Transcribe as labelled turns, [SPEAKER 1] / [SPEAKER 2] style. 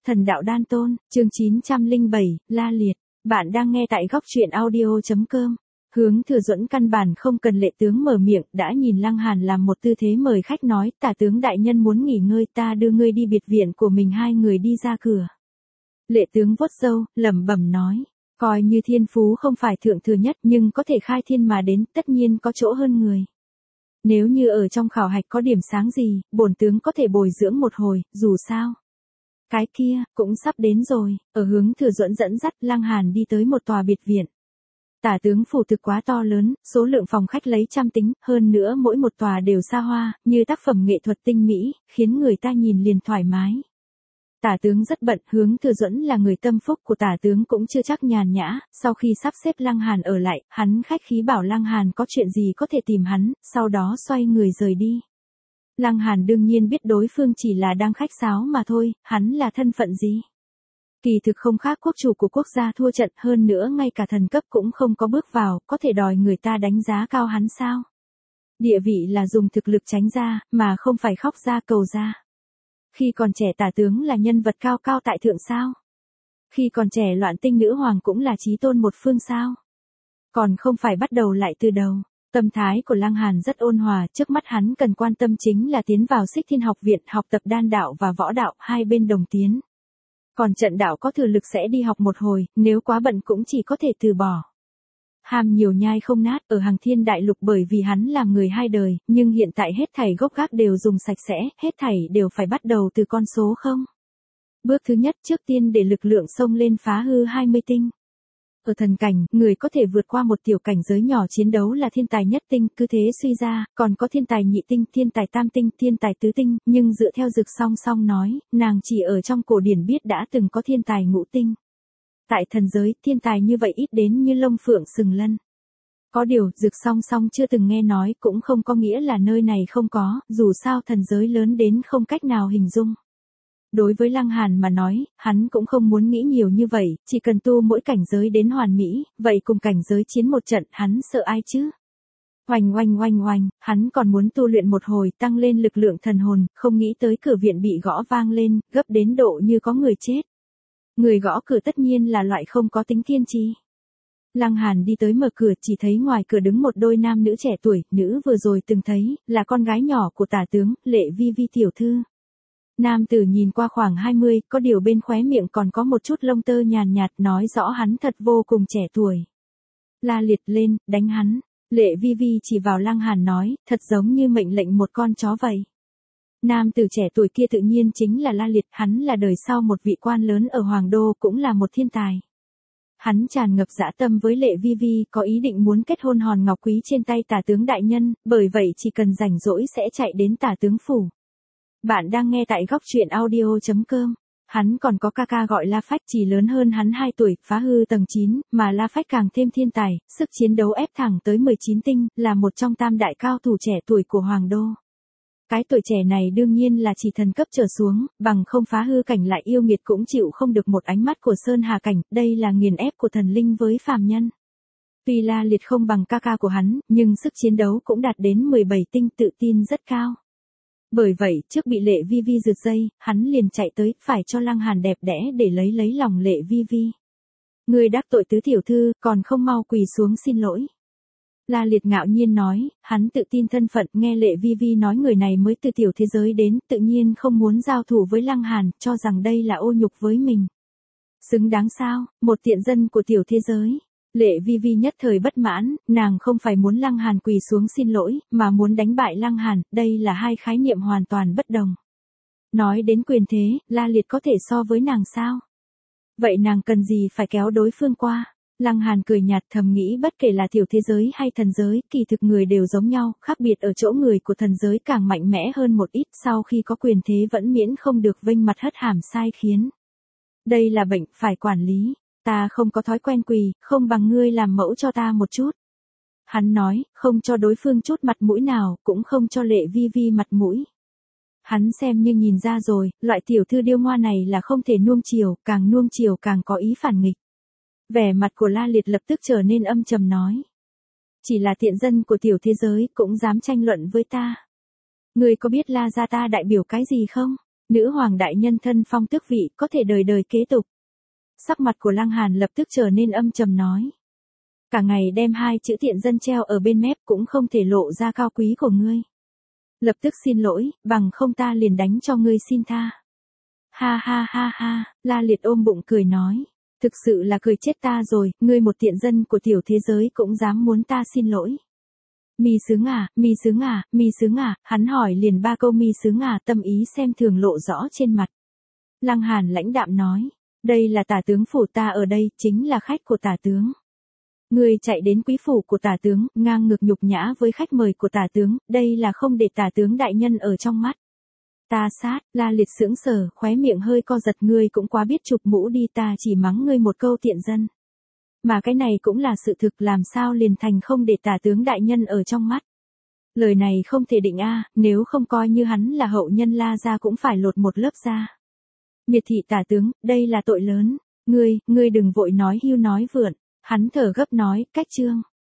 [SPEAKER 1] Thần đạo đan tôn, chương 907, La Liệt. Bạn đang nghe tại góc truyện audio.com. Hướng Thừa Duẫn căn bản không cần Lệ tướng mở miệng, đã nhìn Lăng Hàn làm một tư thế mời khách nói, tả tướng đại nhân muốn nghỉ ngơi, ta đưa ngươi đi biệt viện của mình. Hai người đi ra cửa. Lệ tướng vuốt râu, lẩm bẩm nói, coi như thiên phú không phải thượng thừa nhất nhưng có thể khai thiên mà đến, tất nhiên có chỗ hơn người. Nếu như ở trong khảo hạch có điểm sáng gì, bổn tướng có thể bồi dưỡng một hồi, dù sao. Cái kia, cũng sắp đến rồi. Ở Hướng Thừa Duẫn dẫn dắt, Lăng Hàn đi tới một tòa biệt viện. Tả tướng phủ thực quá to lớn, số lượng phòng khách lấy trăm tính, hơn nữa mỗi một tòa đều xa hoa, như tác phẩm nghệ thuật tinh mỹ, khiến người ta nhìn liền thoải mái. Tả tướng rất bận, Hướng Thừa Duẫn là người tâm phúc của tả tướng cũng chưa chắc nhàn nhã, sau khi sắp xếp Lăng Hàn ở lại, hắn khách khí bảo Lăng Hàn có chuyện gì có thể tìm hắn, sau đó xoay người rời đi. Lăng Hàn đương nhiên biết đối phương chỉ là đang khách sáo mà thôi, hắn là thân phận gì? Kỳ thực không khác quốc chủ của quốc gia thua trận, hơn nữa ngay cả thần cấp cũng không có bước vào, có thể đòi người ta đánh giá cao hắn sao? Địa vị là dùng thực lực tránh ra, mà không phải khóc ra cầu ra. Khi còn trẻ tả tướng là nhân vật cao cao tại thượng sao? Khi còn trẻ Loạn Tinh nữ hoàng cũng là chí tôn một phương sao? Còn không phải bắt đầu lại từ đầu. Tâm thái của Lăng Hàn rất ôn hòa, trước mắt hắn cần quan tâm chính là tiến vào Xích Thiên học viện, học tập đan đạo và võ đạo, hai bên đồng tiến. Còn trận đạo có thừa lực sẽ đi học một hồi, nếu quá bận cũng chỉ có thể từ bỏ. Ham nhiều nhai không nát, ở Hằng Thiên Đại Lục bởi vì hắn làm người hai đời, nhưng hiện tại hết thảy gốc gác đều dùng sạch sẽ, hết thảy đều phải bắt đầu từ con số không. Bước thứ nhất, trước tiên để lực lượng xông lên phá hư 20 tinh. Ở thần cảnh, người có thể vượt qua một tiểu cảnh giới nhỏ chiến đấu là thiên tài nhất tinh, cứ thế suy ra, còn có thiên tài nhị tinh, thiên tài tam tinh, thiên tài tứ tinh, nhưng dựa theo Dực Song Song nói, nàng chỉ ở trong cổ điển biết đã từng có thiên tài ngũ tinh. Tại thần giới, thiên tài như vậy ít đến như lông phượng sừng lân. Có điều, Dực Song Song chưa từng nghe nói cũng không có nghĩa là nơi này không có, dù sao thần giới lớn đến không cách nào hình dung. Đối với Lăng Hàn mà nói, hắn cũng không muốn nghĩ nhiều như vậy, chỉ cần tu mỗi cảnh giới đến hoàn mỹ, vậy cùng cảnh giới chiến một trận, hắn sợ ai chứ? Oanh oanh oanh oanh, hắn còn muốn tu luyện một hồi, tăng lên lực lượng thần hồn, không nghĩ tới cửa viện bị gõ vang lên, gấp đến độ như có người chết. Người gõ cửa tất nhiên là loại không có tính kiên trì. Lăng Hàn đi tới mở cửa, chỉ thấy ngoài cửa đứng một đôi nam nữ trẻ tuổi, nữ vừa rồi từng thấy, là con gái nhỏ của tả tướng, Lệ Vi Vi tiểu thư. Nam tử nhìn qua khoảng 20, có điều bên khóe miệng còn có một chút lông tơ nhàn nhạt, nói rõ hắn thật vô cùng trẻ tuổi. La Liệt lên, đánh hắn. Lệ Vi Vi chỉ vào Lăng Hàn nói, thật giống như mệnh lệnh một con chó vậy. Nam tử trẻ tuổi kia tự nhiên chính là La Liệt, hắn là đời sau một vị quan lớn ở Hoàng Đô, cũng là một thiên tài. Hắn tràn ngập dã tâm với Lệ Vi Vi, có ý định muốn kết hôn hòn ngọc quý trên tay tả tướng đại nhân, bởi vậy chỉ cần rảnh rỗi sẽ chạy đến tả tướng phủ. Bạn đang nghe tại góc truyện audio.com. Hắn còn có ca ca gọi La Phách, chỉ lớn hơn hắn 2 tuổi, phá hư tầng 9, mà La Phách càng thêm thiên tài, sức chiến đấu ép thẳng tới 19 tinh, là một trong tam đại cao thủ trẻ tuổi của Hoàng Đô. Cái tuổi trẻ này đương nhiên là chỉ thần cấp trở xuống, bằng không phá hư cảnh lại yêu nghiệt cũng chịu không được một ánh mắt của Sơn Hà cảnh, đây là nghiền ép của thần linh với phàm nhân. Tuy La Liệt không bằng ca ca của hắn, nhưng sức chiến đấu cũng đạt đến 17 tinh, tự tin rất cao. Bởi vậy, trước bị Lệ Vi Vi rượt dây, hắn liền chạy tới, phải cho Lăng Hàn đẹp đẽ để lấy lòng Lệ Vi Vi. Người đắc tội tứ tiểu thư, còn không mau quỳ xuống xin lỗi. La Liệt ngạo nhiên nói, hắn tự tin thân phận, nghe Lệ Vi Vi nói người này mới từ tiểu thế giới đến, tự nhiên không muốn giao thủ với Lăng Hàn, cho rằng đây là ô nhục với mình. Xứng đáng sao, một tiện dân của tiểu thế giới. Lệ Vi Vi nhất thời bất mãn, nàng không phải muốn Lăng Hàn quỳ xuống xin lỗi, mà muốn đánh bại Lăng Hàn, đây là hai khái niệm hoàn toàn bất đồng. Nói đến quyền thế, La Liệt có thể so với nàng sao? Vậy nàng cần gì phải kéo đối phương qua? Lăng Hàn cười nhạt, thầm nghĩ bất kể là tiểu thế giới hay thần giới, kỳ thực người đều giống nhau, khác biệt ở chỗ người của thần giới càng mạnh mẽ hơn một ít, sau khi có quyền thế vẫn miễn không được vênh mặt hất hàm sai khiến. Đây là bệnh, phải quản lý. Ta không có thói quen quỳ, không bằng ngươi làm mẫu cho ta một chút. Hắn nói, không cho đối phương chút mặt mũi nào, cũng không cho Lệ Vi Vi mặt mũi. Hắn xem như nhìn ra rồi, loại tiểu thư điêu ngoa này là không thể nuông chiều càng có ý phản nghịch. Vẻ mặt của La Liệt lập tức trở nên âm trầm nói. Chỉ là tiện dân của tiểu thế giới cũng dám tranh luận với ta. Ngươi có biết La gia ta đại biểu cái gì không? Nữ hoàng đại nhân thân phong tước vị có thể đời đời kế tục. Sắc mặt của Lăng Hàn lập tức trở nên âm trầm nói. Cả ngày đem hai chữ tiện dân treo ở bên mép cũng không thể lộ ra cao quý của ngươi. Lập tức xin lỗi, bằng không ta liền đánh cho ngươi xin tha. Ha ha ha ha, La Liệt ôm bụng cười nói. Thực sự là cười chết ta rồi, ngươi một tiện dân của tiểu thế giới cũng dám muốn ta xin lỗi. Mi sướng à, mi sướng à, mi sướng à, hắn hỏi liền 3 câu mi sướng à, tâm ý xem thường lộ rõ trên mặt. Lăng Hàn lãnh đạm nói, đây là tả tướng phủ, ta ở đây chính là khách của tả tướng. Ngươi chạy đến quý phủ của tả tướng, ngang ngược nhục nhã với khách mời của tả tướng, đây là không để tả tướng đại nhân ở trong mắt. Ta sát, La Liệt sững sờ, khóe miệng hơi co giật, ngươi cũng quá biết chụp mũ đi, ta chỉ mắng ngươi một câu tiện dân. Mà cái này cũng là sự thực, làm sao liền thành không để tả tướng đại nhân ở trong mắt. Lời này không thể định a, nếu không coi như hắn là hậu nhân La gia cũng phải lột một lớp da. Miệt thị tả tướng, đây là tội lớn, ngươi đừng vội nói hưu nói vượn, hắn thở gấp nói, cách chương.